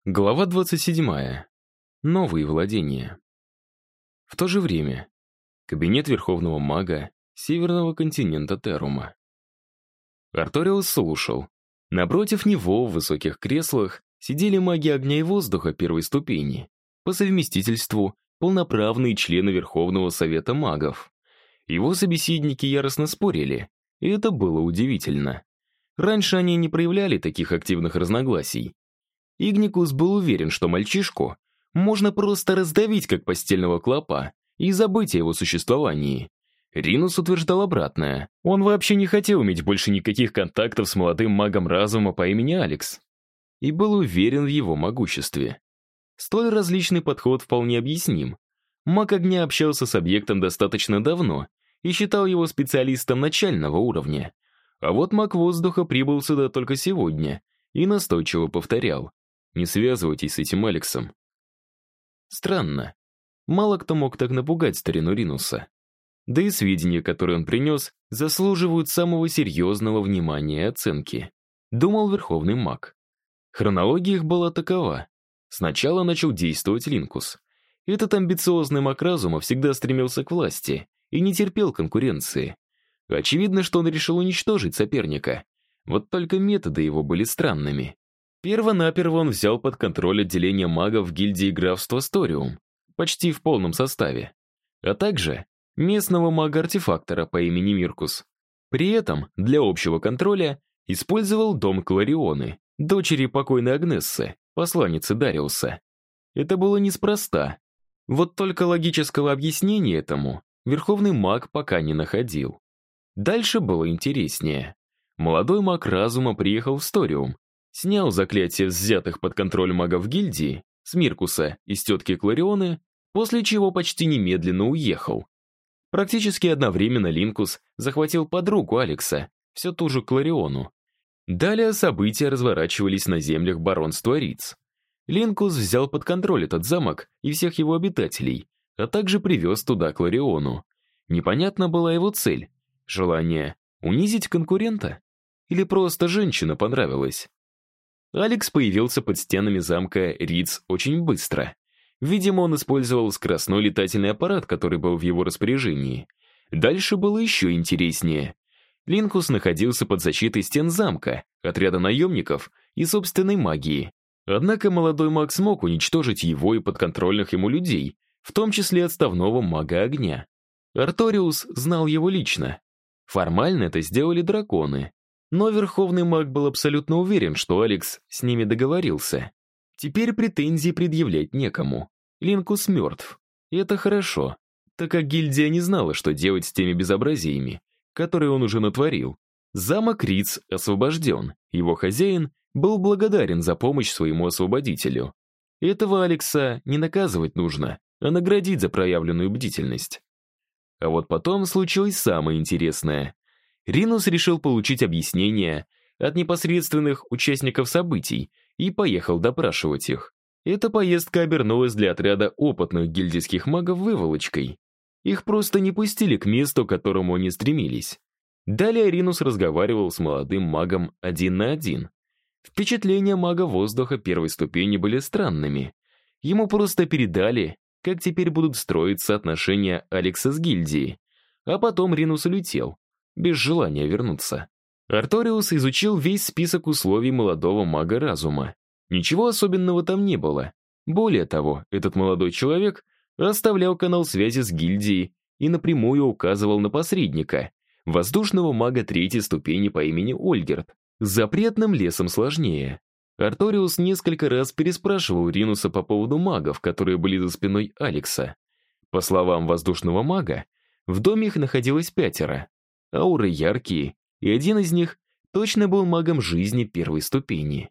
Глава 27. Новые владения. В то же время. Кабинет верховного мага северного континента Терума. Арториус слушал. Напротив него, в высоких креслах, сидели маги огня и воздуха первой ступени, по совместительству полноправные члены Верховного Совета магов. Его собеседники яростно спорили, и это было удивительно. Раньше они не проявляли таких активных разногласий. Игникус был уверен, что мальчишку можно просто раздавить, как постельного клопа, и забыть о его существовании. Ринус утверждал обратное. Он вообще не хотел иметь больше никаких контактов с молодым магом разума по имени Алекс. И был уверен в его могуществе. Столь различный подход вполне объясним. Маг огня общался с объектом достаточно давно и считал его специалистом начального уровня. А вот маг воздуха прибыл сюда только сегодня и настойчиво повторял: «Не связывайтесь с этим Алексом». Странно. Мало кто мог так напугать старину Ринуса. Да и сведения, которые он принес, заслуживают самого серьезного внимания и оценки, думал верховный маг. Хронология их была такова. Сначала начал действовать Линкус. Этот амбициозный маг разума всегда стремился к власти и не терпел конкуренции. Очевидно, что он решил уничтожить соперника. Вот только методы его были странными. Первонаперво он взял под контроль отделение магов гильдии графства Сториум, почти в полном составе, а также местного мага-артефактора по имени Миркус. При этом для общего контроля использовал дом Кларионы, дочери покойной Агнессы, посланницы Дариуса. Это было неспроста. Вот только логического объяснения этому верховный маг пока не находил. Дальше было интереснее. Молодой маг разума приехал в Сториум, снял заклятие с взятых под контроль магов гильдии, с Миркуса и с тетки Кларионы, после чего почти немедленно уехал. Практически одновременно Линкус захватил подругу Алекса, все ту же Клариону. Далее события разворачивались на землях баронства Риц. Линкус взял под контроль этот замок и всех его обитателей, а также привез туда Клариону. Непонятна была его цель. Желание унизить конкурента? Или просто женщина понравилась? Алекс появился под стенами замка Риц очень быстро. Видимо, он использовал скоростной летательный аппарат, который был в его распоряжении. Дальше было еще интереснее. Линкус находился под защитой стен замка, отряда наемников и собственной магии. Однако молодой маг смог уничтожить его и подконтрольных ему людей, в том числе отставного мага огня. Арториус знал его лично. Формально это сделали драконы. Но верховный маг был абсолютно уверен, что Алекс с ними договорился. Теперь претензий предъявлять некому. Линкус мертв. И это хорошо, так как гильдия не знала, что делать с теми безобразиями, которые он уже натворил. Замок Риц освобожден. Его хозяин был благодарен за помощь своему освободителю. Этого Алекса не наказывать нужно, а наградить за проявленную бдительность. А вот потом случилось самое интересное. Ринус решил получить объяснение от непосредственных участников событий и поехал допрашивать их. Эта поездка обернулась для отряда опытных гильдийских магов выволочкой. Их просто не пустили к месту, к которому они стремились. Далее Ринус разговаривал с молодым магом 1 на 1. Впечатления мага воздуха первой ступени были странными. Ему просто передали, как теперь будут строиться отношения Алекса с гильдией. А потом Ринус улетел, без желания вернуться. Арториус изучил весь список условий молодого мага разума. Ничего особенного там не было. Более того, этот молодой человек оставлял канал связи с гильдией и напрямую указывал на посредника, воздушного мага третьей ступени по имени Ольгерт. С запретным лесом сложнее. Арториус несколько раз переспрашивал Ринуса по поводу магов, которые были за спиной Алекса. По словам воздушного мага, в доме их находилось 5. Ауры яркие, и один из них точно был магом жизни первой ступени.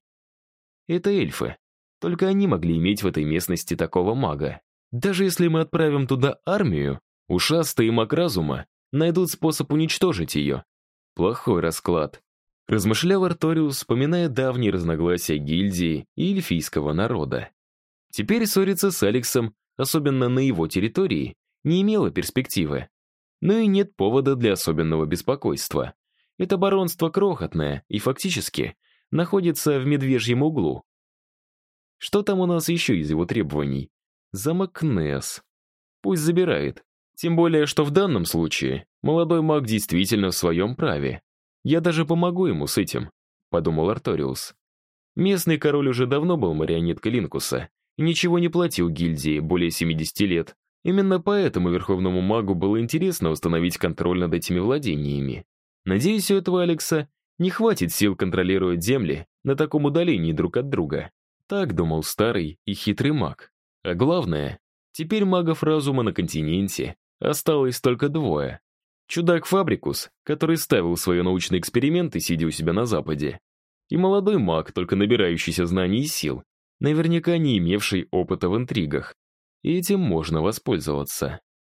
Это эльфы. Только они могли иметь в этой местности такого мага. Даже если мы отправим туда армию, ушастый и маг разума найдут способ уничтожить ее. Плохой расклад. Размышлял Арториус, вспоминая давние разногласия гильдии и эльфийского народа. Теперь ссориться с Алексом, особенно на его территории, не имело перспективы. Но и нет повода для особенного беспокойства. Это баронство крохотное и фактически находится в медвежьем углу. Что там у нас еще из его требований? Замок Несс. Пусть забирает. Тем более, что в данном случае молодой маг действительно в своем праве. Я даже помогу ему с этим, подумал Арториус. Местный король уже давно был марионеткой Линкуса и ничего не платил гильдии более 70 лет. Именно поэтому верховному магу было интересно установить контроль над этими владениями. Надеюсь, у этого Алекса не хватит сил контролировать земли на таком удалении друг от друга. Так думал старый и хитрый маг. А главное, теперь магов разума на континенте осталось только двое. Чудак Фабрикус, который ставил свои научные эксперименты, сидя у себя на Западе, и молодой маг, только набирающийся знаний и сил, наверняка не имевший опыта в интригах. И этим можно воспользоваться.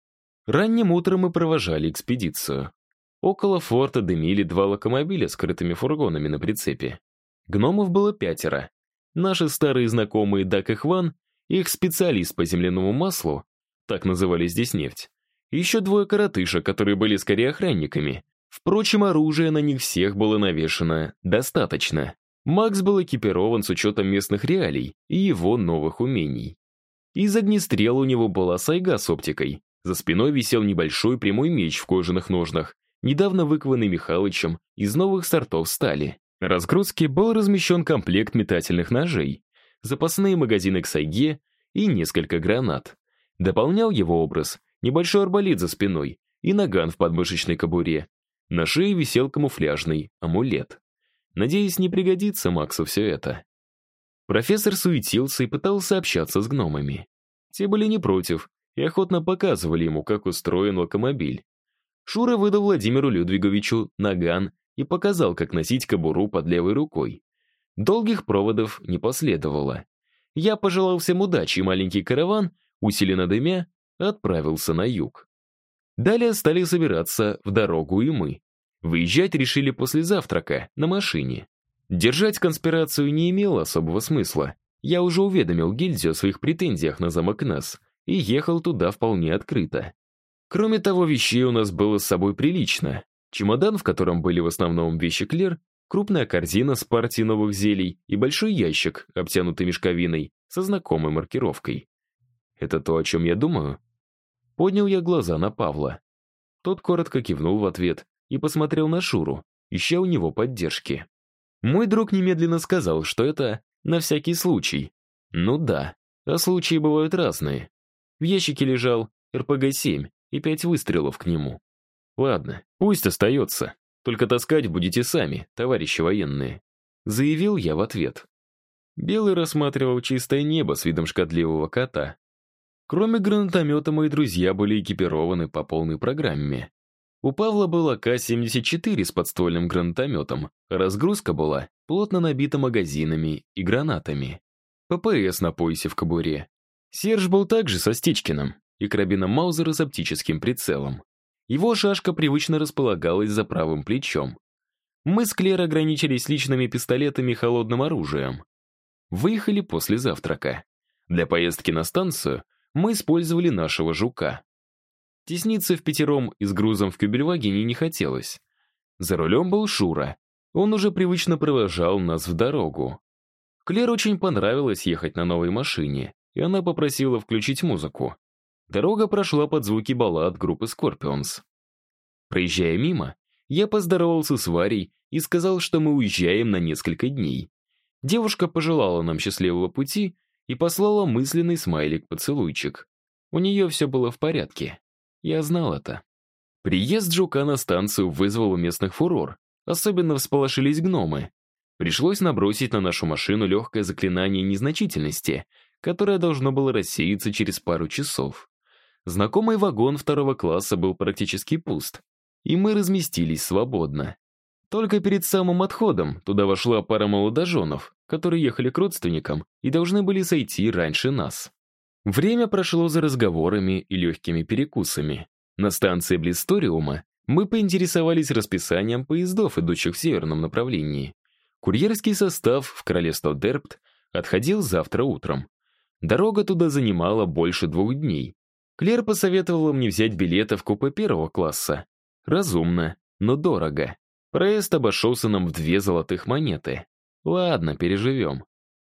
Ранним утром мы провожали экспедицию. Около форта дымили 2 локомобиля с крытыми фургонами на прицепе. Гномов было 5. Наши старые знакомые Дак и Хван, их специалист по земляному маслу, так называли здесь нефть, и еще 2 коротыша, которые были скорее охранниками. Впрочем, оружия на них всех было навешано достаточно. Макс был экипирован с учетом местных реалий и его новых умений. Из огнестрела у него была сайга с оптикой. За спиной висел небольшой прямой меч в кожаных ножнах, недавно выкованный Михалычем из новых сортов стали. На разгрузке был размещен комплект метательных ножей, запасные магазины к сайге и несколько гранат. Дополнял его образ небольшой арбалет за спиной и наган в подмышечной кобуре. На шее висел камуфляжный амулет. Надеюсь, не пригодится Максу все это. Профессор суетился и пытался общаться с гномами. Те были не против и охотно показывали ему, как устроен локомобиль. Шура выдал Владимиру Людвиговичу наган и показал, как носить кобуру под левой рукой. Долгих проводов не последовало. Я пожелал всем удачи, и маленький караван, усиленно дымя, отправился на юг. Далее стали собираться в дорогу и мы. Выезжать решили после завтрака, на машине. Держать конспирацию не имело особого смысла. Я уже уведомил гильдию о своих претензиях на замок Несс и ехал туда вполне открыто. Кроме того, вещей у нас было с собой прилично. Чемодан, в котором были в основном вещи Клер, крупная корзина с партией новых зелий и большой ящик, обтянутый мешковиной, со знакомой маркировкой. Это то, о чем я думаю? Поднял я глаза на Павла. Тот коротко кивнул в ответ и посмотрел на Шуру, ища у него поддержки. Мой друг немедленно сказал, что это на всякий случай. Ну да, а случаи бывают разные. В ящике лежал РПГ-7 и 5 выстрелов к нему. Ладно, пусть остается, только таскать будете сами, товарищи военные. Заявил я в ответ. Белый рассматривал чистое небо с видом шкодливого кота. Кроме гранатомета, мои друзья были экипированы по полной программе. У Павла был АК-74 с подствольным гранатометом, а разгрузка была плотно набита магазинами и гранатами. ППС на поясе в кобуре. Серж был также со Стечкиным и карабином Маузера с оптическим прицелом. Его шашка привычно располагалась за правым плечом. Мы с Клер ограничились личными пистолетами и холодным оружием. Выехали после завтрака. Для поездки на станцию мы использовали нашего жука. Тесниться впятером и с грузом в кюбельвагене не хотелось. За рулем был Шура. Он уже привычно провожал нас в дорогу. Клер очень понравилось ехать на новой машине, и она попросила включить музыку. Дорога прошла под звуки баллад группы Scorpions. Проезжая мимо, я поздоровался с Варей и сказал, что мы уезжаем на несколько дней. Девушка пожелала нам счастливого пути и послала мысленный смайлик-поцелуйчик. У нее все было в порядке. Я знал это. Приезд жука на станцию вызвал у местных фурор. Особенно всполошились гномы. Пришлось набросить на нашу машину легкое заклинание незначительности, которое должно было рассеяться через пару часов. Знакомый вагон 2 класса был практически пуст, и мы разместились свободно. Только перед самым отходом туда вошла пара молодоженов, которые ехали к родственникам и должны были сойти раньше нас. Время прошло за разговорами и легкими перекусами. На станции Блисториума мы поинтересовались расписанием поездов, идущих в северном направлении. Курьерский состав в королевство Дерпт отходил завтра утром. Дорога туда занимала больше 2 дней. Клер посоветовала мне взять билеты в купе 1 класса. Разумно, но дорого. Проезд обошелся нам в 2 золотых монеты. Ладно, переживем.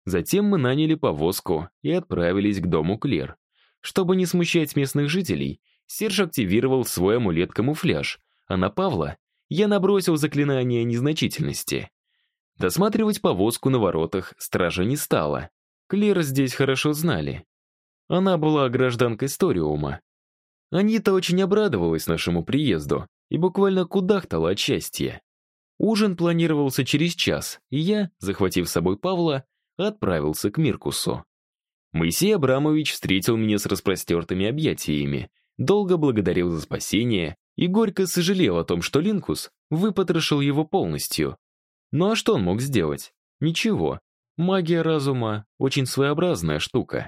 Затем мы наняли повозку и отправились к дому Клер. Чтобы не смущать местных жителей, Серж активировал свой амулет-камуфляж, а на Павла я набросил заклинание незначительности. Досматривать повозку на воротах стража не стала. Клер здесь хорошо знали. Она была гражданкой Сториума. Анита очень обрадовалась нашему приезду и буквально кудахтала от счастья. Ужин планировался через час, и я, захватив с собой Павла, отправился к Миркусу. Моисей Абрамович встретил меня с распростертыми объятиями, долго благодарил за спасение и горько сожалел о том, что Линкус выпотрошил его полностью. Ну а что он мог сделать? Ничего. Магия разума — очень своеобразная штука.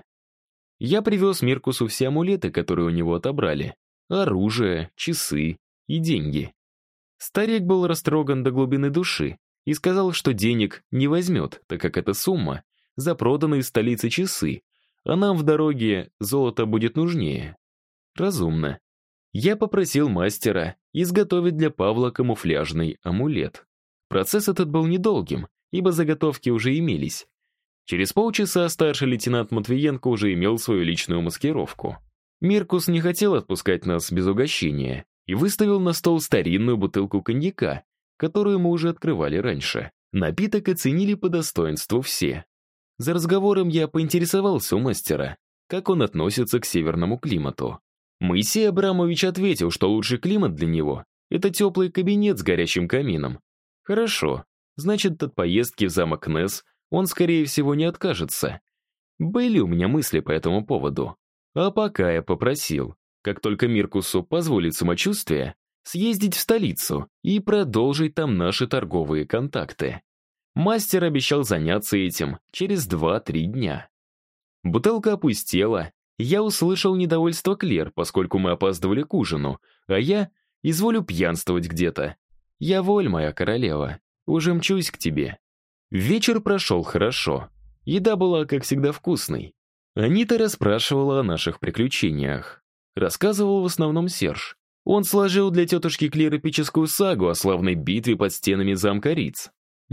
Я привез Миркусу все амулеты, которые у него отобрали. Оружие, часы и деньги. Старик был растроган до глубины души и сказал, что денег не возьмет, так как эта сумма за проданные из столицы часы, а нам в дороге золото будет нужнее. Разумно. Я попросил мастера изготовить для Павла камуфляжный амулет. Процесс этот был недолгим, ибо заготовки уже имелись. Через полчаса старший лейтенант Матвиенко уже имел свою личную маскировку. Миркус не хотел отпускать нас без угощения и выставил на стол старинную бутылку коньяка, которую мы уже открывали раньше. Напиток оценили по достоинству все. За разговором я поинтересовался у мастера, как он относится к северному климату. Моисей Абрамович ответил, что лучший климат для него — это теплый кабинет с горящим камином. Хорошо, значит, от поездки в замок Несс он, скорее всего, не откажется. Были у меня мысли по этому поводу. А пока я попросил, как только Миркусу позволит самочувствие, съездить в столицу и продолжить там наши торговые контакты. Мастер обещал заняться этим через 2-3 дня. Бутылка опустела, я услышал недовольство Клер, поскольку мы опаздывали к ужину, а я изволю пьянствовать где-то. Я воль, моя королева, уже мчусь к тебе. Вечер прошел хорошо. Еда была, как всегда, вкусной. Анита расспрашивала о наших приключениях. Рассказывал в основном Серж. Он сложил для тетушки Клер эпическую сагу о славной битве под стенами замка Риц.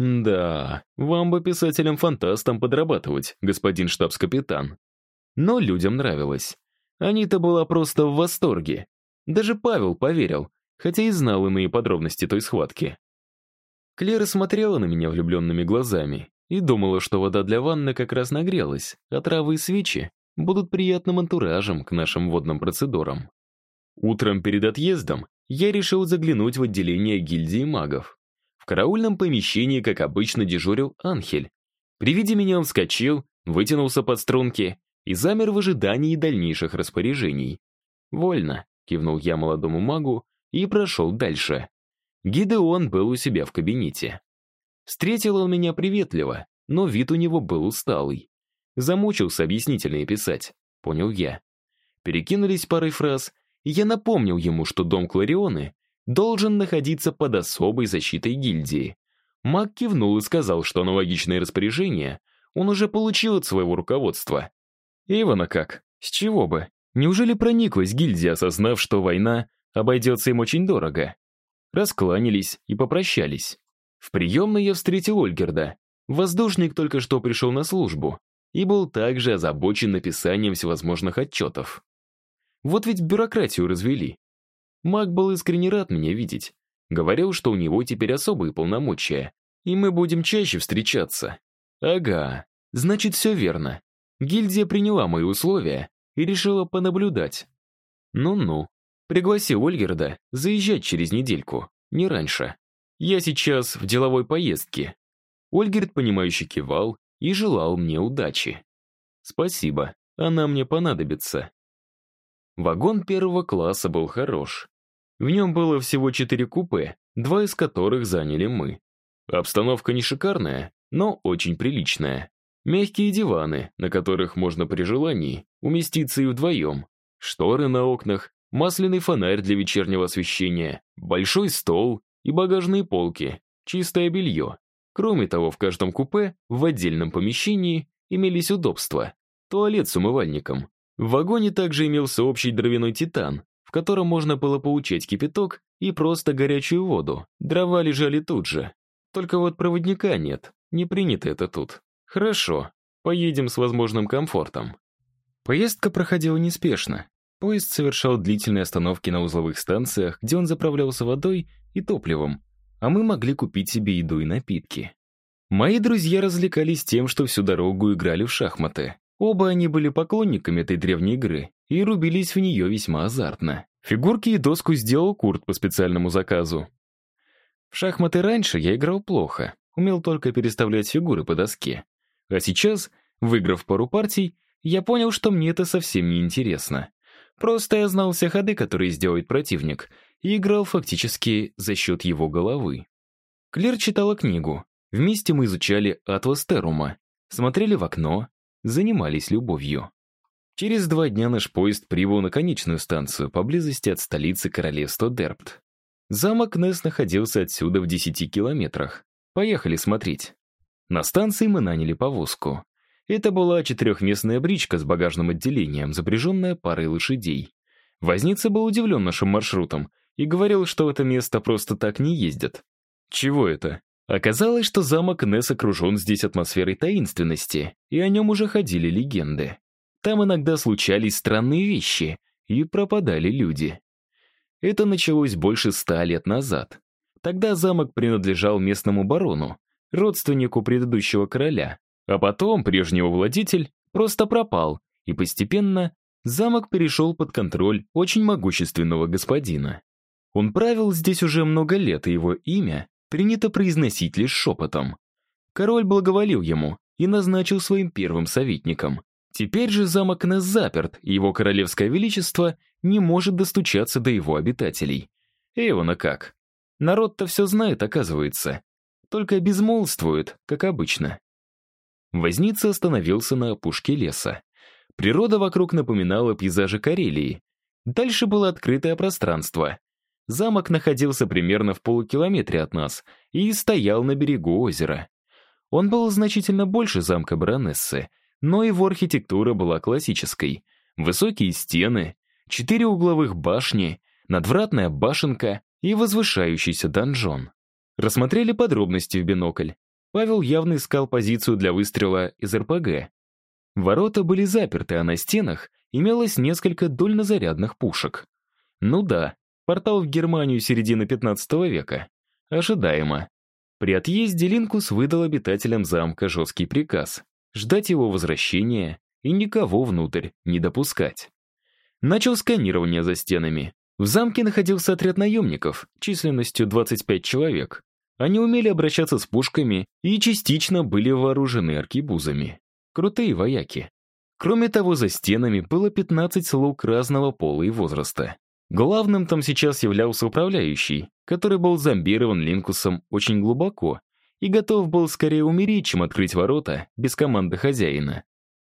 Да, вам бы писателям-фантастам подрабатывать, господин штабс-капитан. Но людям нравилось. Анита была просто в восторге. Даже Павел поверил, хотя и знал иные подробности той схватки. Клера смотрела на меня влюбленными глазами и думала, что вода для ванны как раз нагрелась, а травы и свечи будут приятным антуражем к нашим водным процедурам. Утром перед отъездом я решил заглянуть в отделение гильдии магов. В караульном помещении, как обычно, дежурил Анхель. При виде меня он вскочил, вытянулся под струнки и замер в ожидании дальнейших распоряжений. «Вольно», — кивнул я молодому магу и прошел дальше. Гидеон был у себя в кабинете. Встретил он меня приветливо, но вид у него был усталый. Замучился объяснительные писать, понял я. Перекинулись парой фраз, и я напомнил ему, что дом Кларионы должен находиться под особой защитой гильдии. Маг кивнул и сказал, что аналогичное распоряжение он уже получил от своего руководства. Ивана как? С чего бы? Неужели прониклась гильдия, осознав, что война обойдется им очень дорого? Раскланялись и попрощались. В приемной я встретил Ольгерда. Воздушник только что пришел на службу и был также озабочен написанием всевозможных отчетов. Вот ведь бюрократию развели. Маг был искренне рад меня видеть. Говорил, что у него теперь особые полномочия, и мы будем чаще встречаться. Ага, значит, все верно. Гильдия приняла мои условия и решила понаблюдать. Ну-ну. Пригласил Ольгерда заезжать через недельку, не раньше. Я сейчас в деловой поездке. Ольгерд, понимающе кивал и желал мне удачи. Спасибо, она мне понадобится. Вагон первого класса был хорош. В нем было всего 4 купе, 2 из которых заняли мы. Обстановка не шикарная, но очень приличная. Мягкие диваны, на которых можно при желании уместиться и вдвоем. Шторы на окнах, масляный фонарь для вечернего освещения, большой стол и багажные полки, чистое белье. Кроме того, в каждом купе, в отдельном помещении, имелись удобства. Туалет с умывальником. В вагоне также имелся общий дровяной титан, в котором можно было получать кипяток и просто горячую воду. Дрова лежали тут же. Только вот проводника нет, не принято это тут. Хорошо. Поедем с возможным комфортом». Поездка проходила неспешно. Поезд совершал длительные остановки на узловых станциях, где он заправлялся водой и топливом, а мы могли купить себе еду и напитки. Мои друзья развлекались тем, что всю дорогу играли в шахматы. Оба они были поклонниками этой древней игры и рубились в нее весьма азартно. Фигурки и доску сделал Курт по специальному заказу. В шахматы раньше я играл плохо, умел только переставлять фигуры по доске. А сейчас, выиграв пару партий, я понял, что мне это совсем не интересно. Просто я знал все ходы, которые сделает противник, и играл фактически за счет его головы. Клэр читала книгу. Вместе мы изучали атлас Терума, смотрели в окно, занимались любовью. Через 2 дня наш поезд прибыл на конечную станцию, поблизости от столицы королевства Дерпт. Замок Несс находился отсюда в 10 километрах. Поехали смотреть. На станции мы наняли повозку. Это была 4-местная бричка с багажным отделением, запряженная парой лошадей. Возница был удивлен нашим маршрутом и говорил, что в это место просто так не ездят. Чего это? Оказалось, что замок Несс окружен здесь атмосферой таинственности, и о нем уже ходили легенды. Там иногда случались странные вещи, и пропадали люди. Это началось больше 100 лет назад. Тогда замок принадлежал местному барону, родственнику предыдущего короля, а потом прежний его владетель просто пропал, и постепенно замок перешел под контроль очень могущественного господина. Он правил здесь уже много лет, и его имя принято произносить лишь шепотом. Король благоволил ему и назначил своим первым советником. Теперь же замок Несс заперт, и его королевское величество не может достучаться до его обитателей. Эвана как? Народ-то все знает, оказывается. Только безмолвствует, как обычно. Возница остановился на опушке леса. Природа вокруг напоминала пейзажи Карелии. Дальше было открытое пространство. Замок находился примерно в полукилометре от нас и стоял на берегу озера. Он был значительно больше замка баронессы, но его архитектура была классической. Высокие стены, 4 угловых башни, надвратная башенка и возвышающийся донжон. Рассмотрели подробности в бинокль. Павел явно искал позицию для выстрела из РПГ. Ворота были заперты, а на стенах имелось несколько дульнозарядных пушек. Ну да, портал в Германию середины 15 века. Ожидаемо. При отъезде Линкус выдал обитателям замка жесткий приказ ждать его возвращения и никого внутрь не допускать. Начал сканирование за стенами. В замке находился отряд наемников, численностью 25 человек. Они умели обращаться с пушками и частично были вооружены аркебузами. Крутые вояки. Кроме того, за стенами было 15 слуг разного пола и возраста. Главным там сейчас являлся управляющий, который был зомбирован Линкусом очень глубоко и готов был скорее умереть, чем открыть ворота без команды хозяина.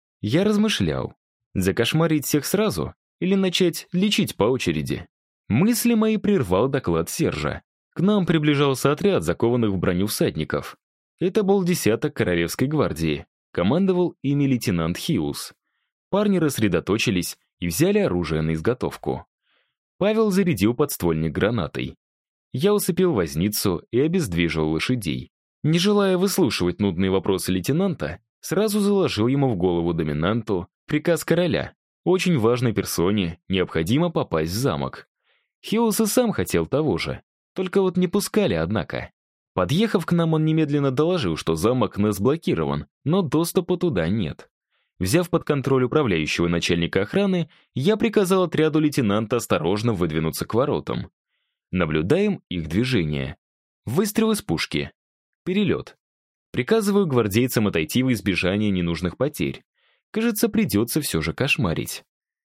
Я размышлял, закошмарить всех сразу или начать лечить по очереди. Мысли мои прервал доклад Сержа. К нам приближался отряд закованных в броню всадников. Это был десяток королевской гвардии. Командовал ими лейтенант Хиус. Парни рассредоточились и взяли оружие на изготовку. Павел зарядил подствольник гранатой. Я усыпил возницу и обездвижил лошадей. Не желая выслушивать нудные вопросы лейтенанта, сразу заложил ему в голову доминанту приказ короля. Очень важной персоне необходимо попасть в замок. Хиус и сам хотел того же, только вот не пускали, однако. Подъехав к нам, он немедленно доложил, что замок Несс блокирован, но доступа туда нет. Взяв под контроль управляющего начальника охраны, я приказал отряду лейтенанта осторожно выдвинуться к воротам. Наблюдаем их движение. Выстрел из пушки. Перелет. Приказываю гвардейцам отойти в избежание ненужных потерь. Кажется, придется все же кошмарить.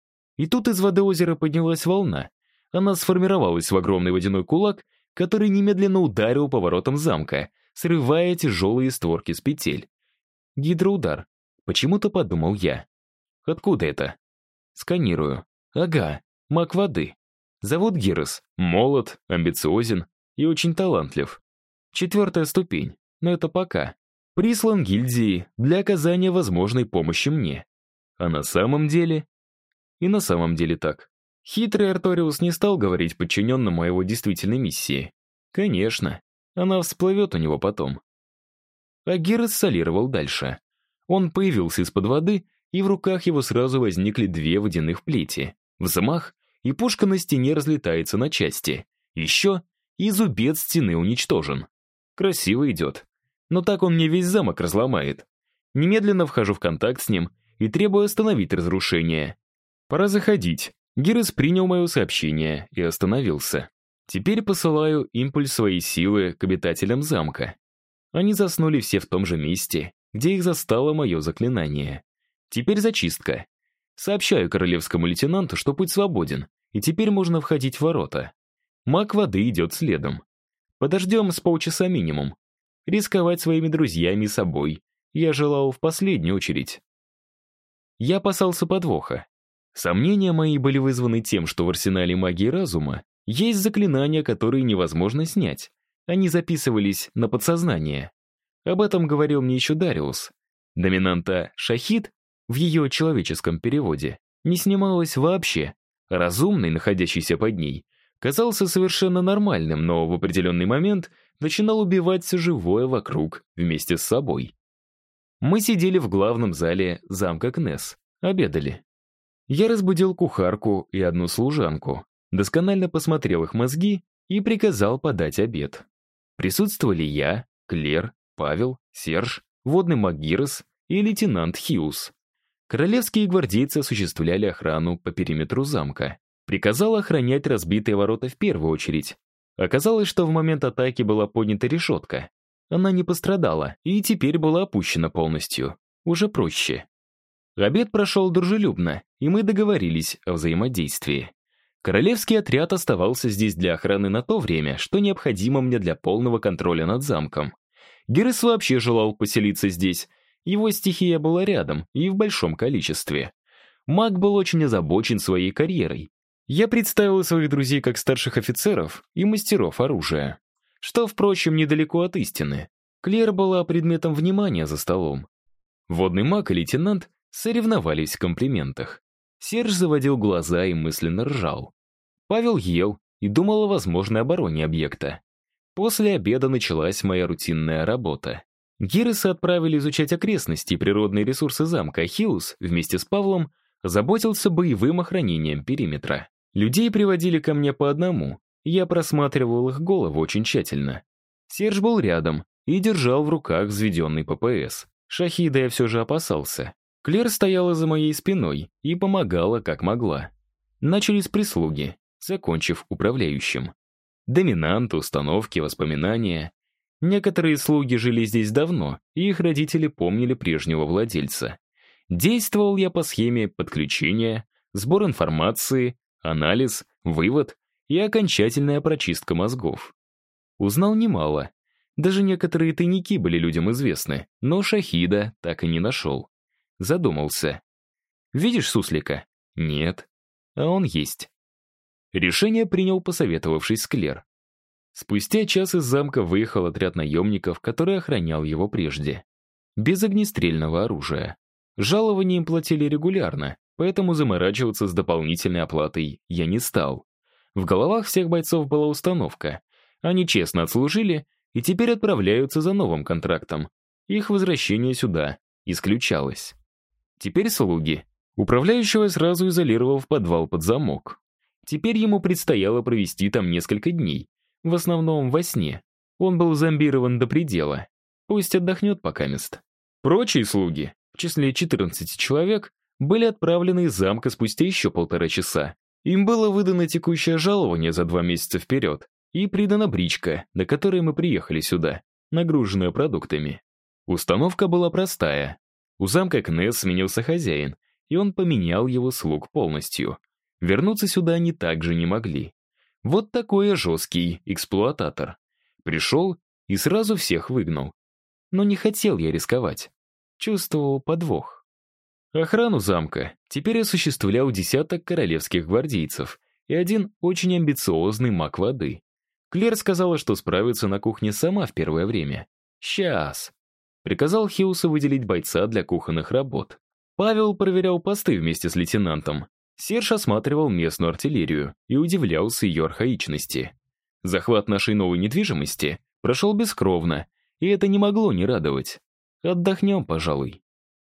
И тут из воды озера поднялась волна. Она сформировалась в огромный водяной кулак, который немедленно ударил по воротам замка, срывая тяжелые створки с петель. Гидроудар. Почему-то подумал я. Откуда это? Сканирую. Ага, маг воды. Зовут Гирос. Молод, амбициозен и очень талантлив. 4-я ступень, но это пока. Прислан гильдии для оказания возможной помощи мне. А на самом деле... И на самом деле так. Хитрый Арториус не стал говорить подчиненным о его действительной миссии. Конечно, она всплывет у него потом. А Гирос солировал дальше. Он появился из-под воды, и в руках его сразу возникли 2 водяных плети. Взмах, и пушка на стене разлетается на части. Еще и зубец стены уничтожен. Красиво идет. Но так он мне весь замок разломает. Немедленно вхожу в контакт с ним и требую остановить разрушение. Пора заходить. Гирес принял мое сообщение и остановился. Теперь посылаю импульс своей силы к обитателям замка. Они заснули все в том же месте, где их застало мое заклинание. Теперь зачистка. Сообщаю королевскому лейтенанту, что путь свободен, и теперь можно входить в ворота. Маг воды идет следом. Подождем с полчаса минимум. Рисковать своими друзьями и собой я желал в последнюю очередь. Я опасался подвоха. Сомнения мои были вызваны тем, что в арсенале магии разума есть заклинания, которые невозможно снять. Они записывались на подсознание. Об этом говорил мне еще Дариус. Доминанта «Шахид» в ее человеческом переводе не снималась вообще. Разумный, находящийся под ней, казался совершенно нормальным, но в определенный момент начинал убивать все живое вокруг вместе с собой. Мы сидели в главном зале замка Кнесс, обедали. Я разбудил кухарку и одну служанку, досконально посмотрел их мозги и приказал подать обед. Присутствовали я, Клер, Павел, Серж, водный маг Гирес и лейтенант Хьюз. Королевские гвардейцы осуществляли охрану по периметру замка. Приказал охранять разбитые ворота в первую очередь. Оказалось, что в момент атаки была поднята решетка. Она не пострадала и теперь была опущена полностью. Уже проще. Обед прошел дружелюбно, и мы договорились о взаимодействии. Королевский отряд оставался здесь для охраны на то время, что необходимо мне для полного контроля над замком. Гирес вообще желал поселиться здесь. Его стихия была рядом и в большом количестве. Маг был очень озабочен своей карьерой. Я представил своих друзей как старших офицеров и мастеров оружия. Что, впрочем, недалеко от истины. Клер была предметом внимания за столом. Водный маг и лейтенант соревновались в комплиментах. Серж заводил глаза и мысленно ржал. Павел ел и думал о возможной обороне объекта. После обеда началась моя рутинная работа. Гиреса отправили изучать окрестности и природные ресурсы замка, а Хьюз вместе с Павлом заботился боевым охранением периметра. Людей приводили ко мне по одному, я просматривал их голову очень тщательно. Серж был рядом и держал в руках взведенный ППС. Шахида я все же опасался. Клер стояла за моей спиной и помогала, как могла. Начали с прислуги, закончив управляющим. Доминант, установки, воспоминания. Некоторые слуги жили здесь давно, и их родители помнили прежнего владельца. Действовал я по схеме подключения, сбор информации, анализ, вывод и окончательная прочистка мозгов. Узнал немало. Даже некоторые тайники были людям известны, но Шахида так и не нашел. Задумался. «Видишь суслика?» «Нет». «А он есть». Решение принял, посоветовавшись с Клер. Спустя час из замка выехал отряд наемников, который охранял его прежде. Без огнестрельного оружия. Жалования им платили регулярно, поэтому заморачиваться с дополнительной оплатой я не стал. В головах всех бойцов была установка. Они честно отслужили и теперь отправляются за новым контрактом. Их возвращение сюда исключалось. Теперь слуги. Управляющего сразу изолировал в подвал под замок. Теперь ему предстояло провести там несколько дней, в основном во сне. Он был зомбирован до предела. Пусть отдохнет покамест. Прочие слуги, в числе 14 человек, были отправлены из замка спустя еще 1,5 часа. Им было выдано текущее жалование за 2 месяца вперед и придана бричка, на которой мы приехали сюда, нагруженная продуктами. Установка была простая. У замка Кнесс сменился хозяин, и он поменял его слуг полностью. Вернуться сюда они также не могли. Вот такой я жесткий эксплуататор. Пришел и сразу всех выгнал. Но не хотел я рисковать. Чувствовал подвох. Охрану замка теперь осуществлял десяток королевских гвардейцев и один очень амбициозный маг воды. Клер сказала, что справится на кухне сама в первое время. «Сейчас!» Приказал Хьюсу выделить бойца для кухонных работ. Павел проверял посты вместе с лейтенантом. Серж осматривал местную артиллерию и удивлялся ее архаичности. Захват нашей новой недвижимости прошел бескровно, и это не могло не радовать. Отдохнем, пожалуй.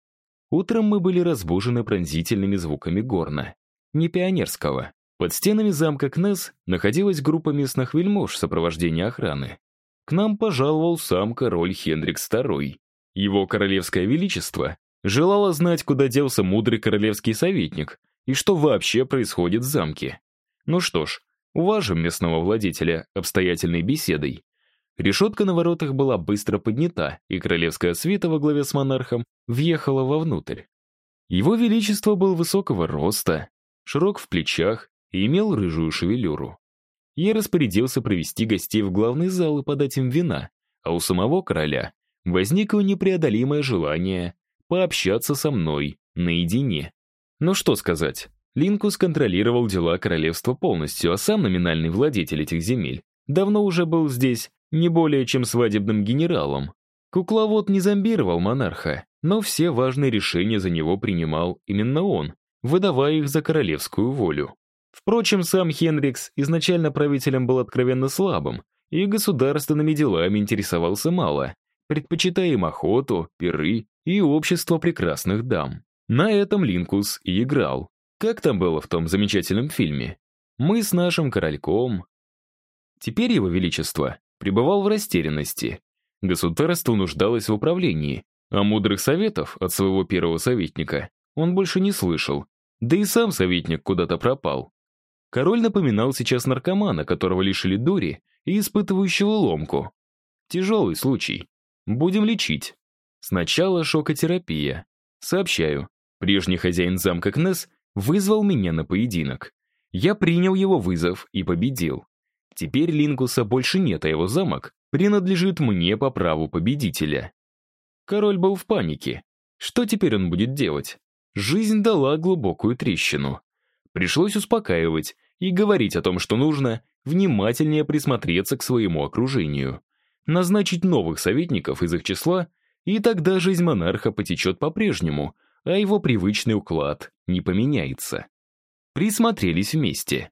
Утром мы были разбужены пронзительными звуками горна. Не пионерского. Под стенами замка Кнесс находилась группа местных вельмож в сопровождении охраны. К нам пожаловал сам король Хендрикс II. Его королевское величество желало знать, куда делся мудрый королевский советник и что вообще происходит в замке. Ну что ж, уважим местного владетеля обстоятельной беседой. Решетка на воротах была быстро поднята, и королевская свита во главе с монархом въехала вовнутрь. Его величество был высокого роста, широк в плечах и имел рыжую шевелюру. Я распорядился провести гостей в главный зал и подать им вина, а у самого короля возникло непреодолимое желание пообщаться со мной наедине. Ну что сказать, Линкус контролировал дела королевства полностью, а сам номинальный владетель этих земель давно уже был здесь не более чем свадебным генералом. Кукловод не зомбировал монарха, но все важные решения за него принимал именно он, выдавая их за королевскую волю. Впрочем, сам Хендрикс изначально правителем был откровенно слабым и государственными делами интересовался мало, предпочитая им охоту, пиры и общество прекрасных дам. На этом Линкус и играл. Как там было в том замечательном фильме? Мы с нашим корольком. Теперь его величество пребывал в растерянности. Государство нуждалось в управлении, а мудрых советов от своего первого советника он больше не слышал, да и сам советник куда-то пропал. Король напоминал сейчас наркомана, которого лишили дури и испытывающего ломку. Тяжелый случай. Будем лечить. Сначала шокотерапия. Сообщаю, прежний хозяин замка Кнесс вызвал меня на поединок. Я принял его вызов и победил. Теперь Линкуса больше нет, а его замок принадлежит мне по праву победителя. Король был в панике. Что теперь он будет делать? Жизнь дала глубокую трещину. Пришлось успокаивать и говорить о том, что нужно внимательнее присмотреться к своему окружению, назначить новых советников из их числа, и тогда жизнь монарха потечет по-прежнему, а его привычный уклад не поменяется. Присмотрелись вместе.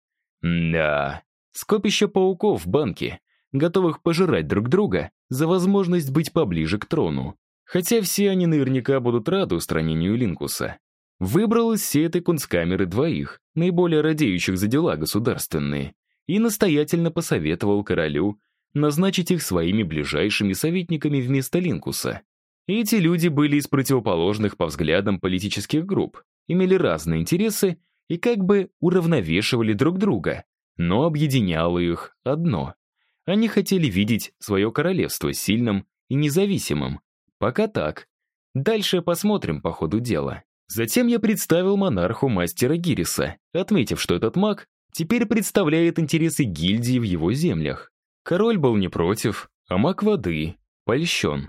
Да, скопище пауков в банке, готовых пожирать друг друга за возможность быть поближе к трону. Хотя все они наверняка будут рады устранению Линкуса. Выбрал из всей этой кунсткамеры двоих, наиболее радеющих за дела государственные, и настоятельно посоветовал королю назначить их своими ближайшими советниками вместо Линкуса. Эти люди были из противоположных по взглядам политических групп, имели разные интересы и как бы уравновешивали друг друга, но объединяло их одно. Они хотели видеть свое королевство сильным и независимым. Пока так. Дальше посмотрим по ходу дела. Затем я представил монарху мастера Гириса, отметив, что этот маг теперь представляет интересы гильдии в его землях. Король был не против, а маг воды польщен.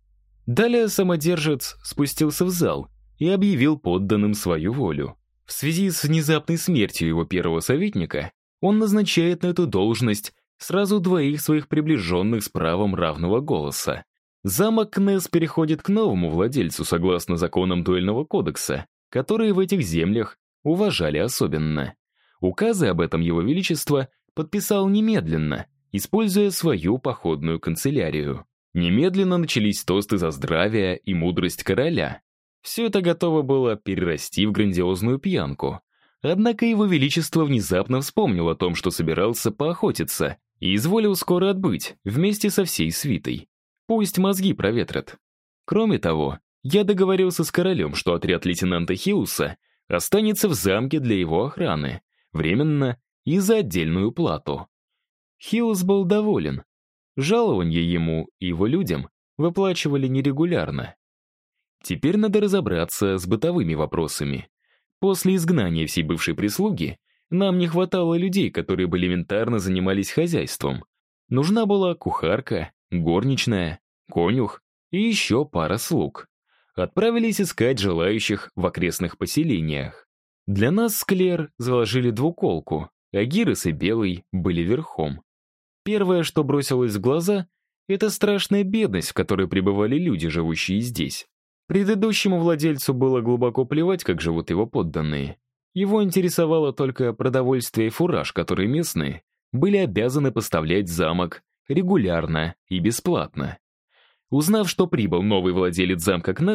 Далее самодержец спустился в зал и объявил подданным свою волю. В связи с внезапной смертью его первого советника он назначает на эту должность сразу двоих своих приближенных с правом равного голоса. Замок Кнесс переходит к новому владельцу согласно законам дуэльного кодекса, которые в этих землях уважали особенно. Указы об этом его величество подписал немедленно, используя свою походную канцелярию. Немедленно начались тосты за здравие и мудрость короля. Все это готово было перерасти в грандиозную пьянку. Однако его величество внезапно вспомнил о том, что собирался поохотиться, и изволил скоро отбыть вместе со всей свитой. Пусть мозги проветрят. Кроме того, я договорился с королем, что отряд лейтенанта Хиуса останется в замке для его охраны, временно и за отдельную плату. Хиус был доволен. Жалования ему и его людям выплачивали нерегулярно. Теперь надо разобраться с бытовыми вопросами. После изгнания всей бывшей прислуги нам не хватало людей, которые бы элементарно занимались хозяйством. Нужна была кухарка, горничная, конюх и еще пара слуг. Отправились искать желающих в окрестных поселениях. Для нас с Клэр заложили двуколку, а Гирис и Белый были верхом. Первое, что бросилось в глаза, это страшная бедность, в которой пребывали люди, живущие здесь. Предыдущему владельцу было глубоко плевать, как живут его подданные. Его интересовало только продовольствие и фураж, которые местные были обязаны поставлять в замок регулярно и бесплатно. Узнав, что прибыл новый владелец замка Кнесс,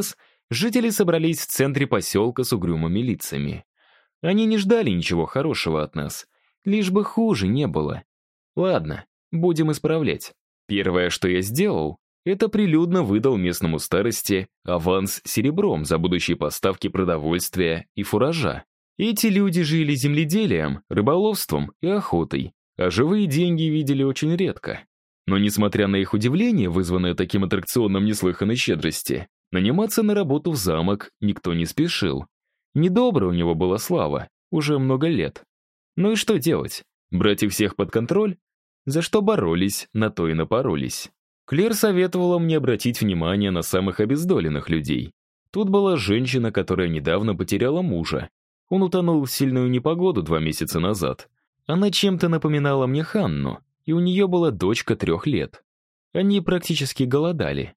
Жители собрались в центре поселка с угрюмыми лицами. Они не ждали ничего хорошего от нас, лишь бы хуже не было. Ладно, будем исправлять. Первое, что я сделал, это прилюдно выдал местному старости аванс серебром за будущие поставки продовольствия и фуража. Эти люди жили земледелием, рыболовством и охотой, а живые деньги видели очень редко. Но несмотря на их удивление, вызванное таким аттракционом неслыханной щедрости, наниматься на работу в замок никто не спешил. Недобрая у него была слава, уже много лет. Ну и что делать? Брать их всех под контроль? За что боролись, на то и напоролись. Клер советовала мне обратить внимание на самых обездоленных людей. Тут была женщина, которая недавно потеряла мужа. Он утонул в сильную непогоду 2 месяца назад. Она чем-то напоминала мне Ханну, и у нее была дочка 3 лет. Они практически голодали.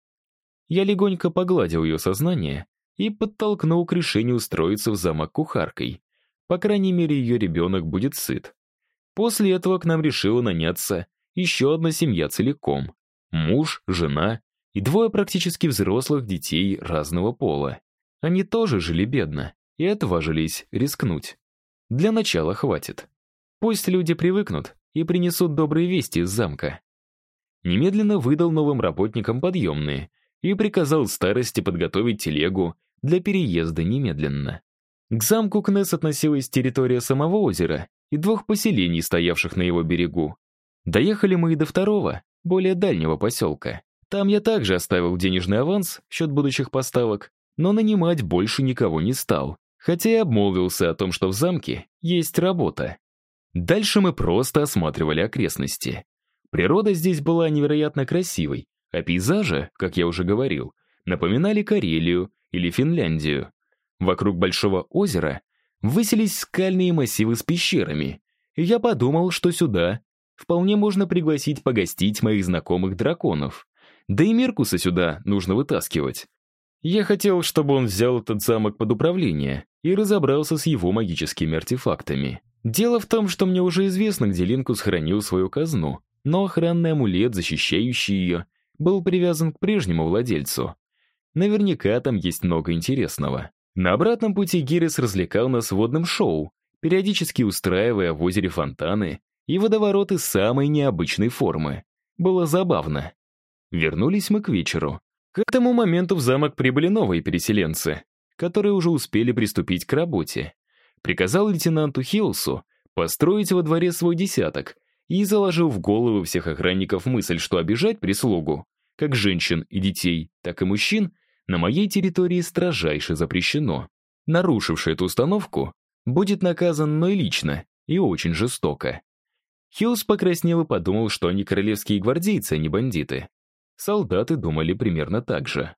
Я легонько погладил ее сознание и подтолкнул к решению устроиться в замок кухаркой. По крайней мере, ее ребенок будет сыт. После этого к нам решила наняться еще одна семья целиком. Муж, жена и 2 практически взрослых детей разного пола. Они тоже жили бедно и отважились рискнуть. Для начала хватит. Пусть люди привыкнут и принесут добрые вести из замка. Немедленно выдал новым работникам подъемные и приказал старости подготовить телегу для переезда немедленно. К замку Кнесс относилась территория самого озера и 2 поселений, стоявших на его берегу. Доехали мы и до 2-го, более дальнего поселка. Там я также оставил денежный аванс в счет будущих поставок, но нанимать больше никого не стал, хотя и обмолвился о том, что в замке есть работа. Дальше мы просто осматривали окрестности. Природа здесь была невероятно красивой, а пейзажи, как я уже говорил, напоминали Карелию или Финляндию. Вокруг большого озера высились скальные массивы с пещерами, и я подумал, что сюда вполне можно пригласить погостить моих знакомых драконов. Да и Меркуса сюда нужно вытаскивать. Я хотел, чтобы он взял этот замок под управление и разобрался с его магическими артефактами. Дело в том, что мне уже известно, где Линкус хранил свою казну, но охранный амулет, защищающий ее, был привязан к прежнему владельцу. Наверняка там есть много интересного. На обратном пути Гирис развлекал нас водным шоу, периодически устраивая в озере фонтаны и водовороты самой необычной формы. Было забавно. Вернулись мы к вечеру. К этому моменту в замок прибыли новые переселенцы, которые уже успели приступить к работе. Приказал лейтенанту Хиллсу построить во дворе свой десяток и заложил в головы всех охранников мысль, что обижать прислугу, как женщин и детей, так и мужчин, на моей территории строжайше запрещено. Нарушивший эту установку будет наказан мной лично и очень жестоко. Хиллс покраснел и подумал, что они королевские гвардейцы, а не бандиты. Солдаты думали примерно так же.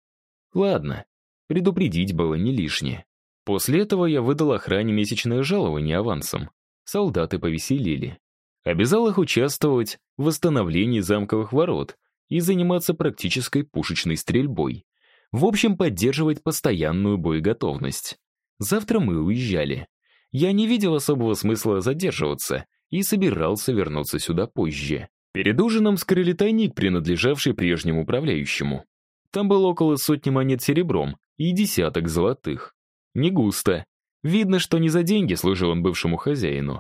Ладно, предупредить было не лишнее. После этого я выдал охране месячное жалование авансом. Солдаты повеселили. Обязал их участвовать в восстановлении замковых ворот и заниматься практической пушечной стрельбой. В общем, поддерживать постоянную боеготовность. Завтра мы уезжали. Я не видел особого смысла задерживаться и собирался вернуться сюда позже. Перед ужином скрыли тайник, принадлежавший прежнему управляющему. Там было около 100 монет серебром и 10 золотых. Не густо. Видно, что не за деньги служил он бывшему хозяину.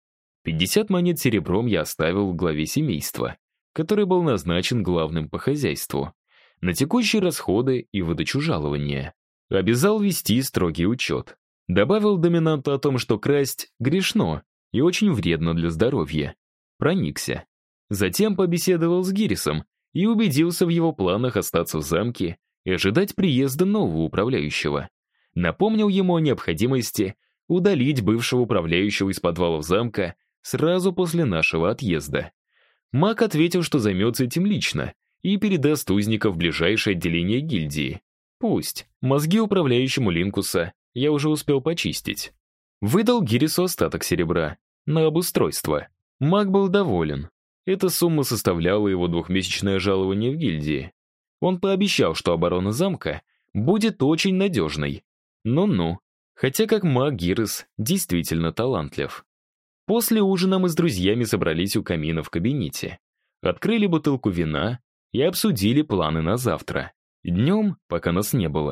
50 монет серебром я оставил в главе семейства, который был назначен главным по хозяйству, на текущие расходы и выдачу жалования. Обязал вести строгий учет. Добавил доминанту о том, что красть грешно и очень вредно для здоровья. Проникся. Затем побеседовал с Гирисом и убедился в его планах остаться в замке и ожидать приезда нового управляющего. Напомнил ему о необходимости удалить бывшего управляющего из подвалов замка сразу после нашего отъезда. Маг ответил, что займется этим лично и передаст узников в ближайшее отделение гильдии. Пусть. Мозги управляющему Линкуса я уже успел почистить. Выдал Гирису остаток серебра на обустройство. Маг был доволен. Эта сумма составляла его 2-месячное жалование в гильдии. Он пообещал, что оборона замка будет очень надежной. Ну-ну. Хотя как маг Гирис действительно талантлив. После ужина мы с друзьями собрались у камина в кабинете. Открыли бутылку вина и обсудили планы на завтра. Днем, пока нас не было,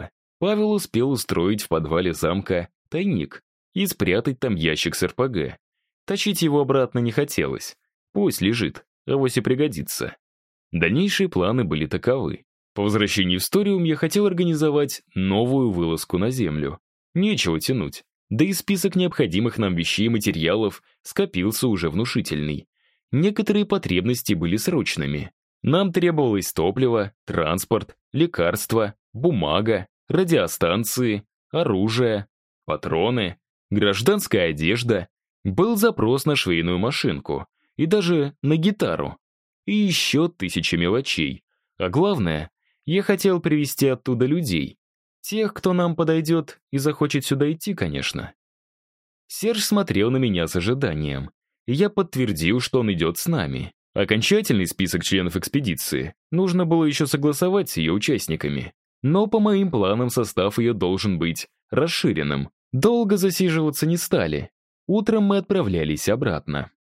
Павел успел устроить в подвале замка тайник и спрятать там ящик с РПГ. Тащить его обратно не хотелось. Пусть лежит, авось и пригодится. Дальнейшие планы были таковы. По возвращении в Сториум я хотел организовать новую вылазку на Землю. Нечего тянуть. Да и список необходимых нам вещей и материалов скопился уже внушительный. Некоторые потребности были срочными. Нам требовалось топливо, транспорт, лекарства, бумага, радиостанции, оружие, патроны, гражданская одежда. Был запрос на швейную машинку и даже на гитару. И еще 1000 мелочей. А главное, я хотел привезти оттуда людей. Тех, кто нам подойдет и захочет сюда идти, конечно. Серж смотрел на меня с ожиданием. И я подтвердил, что он идет с нами. Окончательный список членов экспедиции нужно было еще согласовать с ее участниками. Но по моим планам состав ее должен быть расширенным. Долго засиживаться не стали. Утром мы отправлялись обратно.